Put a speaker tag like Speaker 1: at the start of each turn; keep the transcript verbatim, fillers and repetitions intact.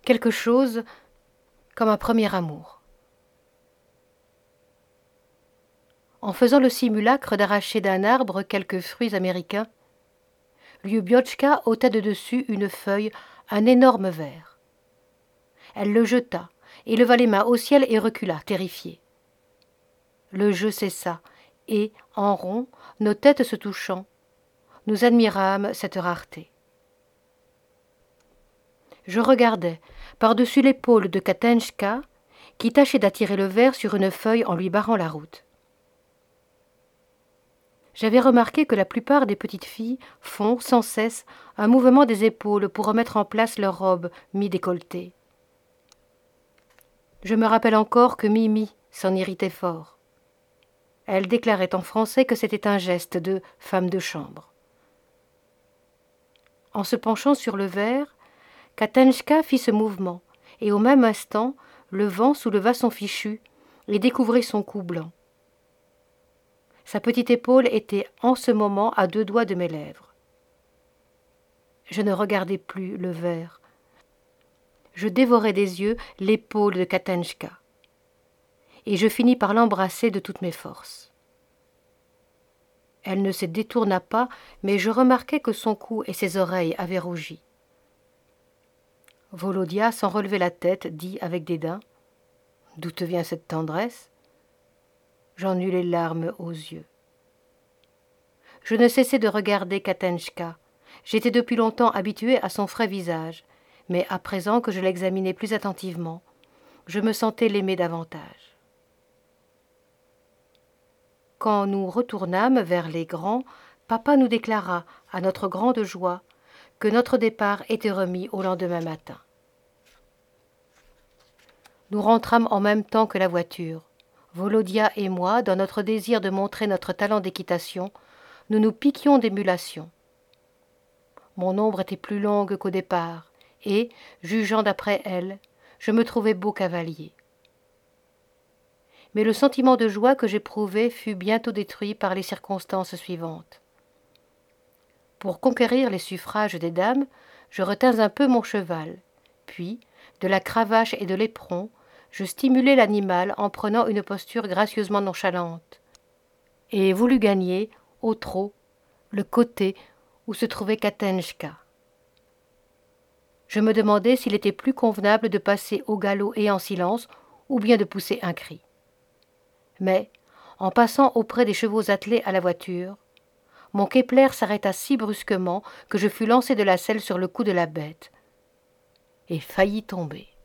Speaker 1: quelque chose comme un premier amour. En faisant le simulacre d'arracher d'un arbre quelques fruits américains, Lyubiotchka ôta de dessus une feuille, un énorme ver. Elle le jeta, éleva les mains au ciel et recula, terrifiée. Le jeu cessa, et, en rond, nos têtes se touchant, nous admirâmes cette rareté. Je regardais, par-dessus l'épaule de Katenjka, qui tâchait d'attirer le ver sur une feuille en lui barrant la route. J'avais remarqué que la plupart des petites filles font, sans cesse, un mouvement des épaules pour remettre en place leur robe mi-décolletée. Je me rappelle encore que Mimi s'en irritait fort. Elle déclarait en français que c'était un geste de femme de chambre. En se penchant sur le verre, Katenjka fit ce mouvement, et au même instant, le vent souleva son fichu et découvrit son cou blanc. Sa petite épaule était en ce moment à deux doigts de mes lèvres. Je ne regardais plus le verre. Je dévorais des yeux l'épaule de Katenjka. Et je finis par l'embrasser de toutes mes forces. Elle ne se détourna pas, mais je remarquai que son cou et ses oreilles avaient rougi. Volodia, sans relever la tête, dit avec dédain « D'où te vient cette tendresse ?» J'en eus les larmes aux yeux. Je ne cessais de regarder Katenjka. J'étais depuis longtemps habituée à son frais visage, mais à présent que je l'examinais plus attentivement, je me sentais l'aimer davantage. Quand nous retournâmes vers les grands, papa nous déclara, à notre grande joie, que notre départ était remis au lendemain matin. Nous rentrâmes en même temps que la voiture. Volodia et moi, dans notre désir de montrer notre talent d'équitation, nous nous piquions d'émulation. Mon ombre était plus longue qu'au départ, et, jugeant d'après elle, je me trouvais beau cavalier. Mais le sentiment de joie que j'éprouvais fut bientôt détruit par les circonstances suivantes. Pour conquérir les suffrages des dames, je retins un peu mon cheval, puis, de la cravache et de l'éperon, je stimulai l'animal en prenant une posture gracieusement nonchalante, et voulus gagner, au trot, le côté où se trouvait Katenjka. Je me demandais s'il était plus convenable de passer au galop et en silence, ou bien de pousser un cri. Mais, en passant auprès des chevaux attelés à la voiture, mon Kepler s'arrêta si brusquement que je fus lancé de la selle sur le cou de la bête, et faillis tomber.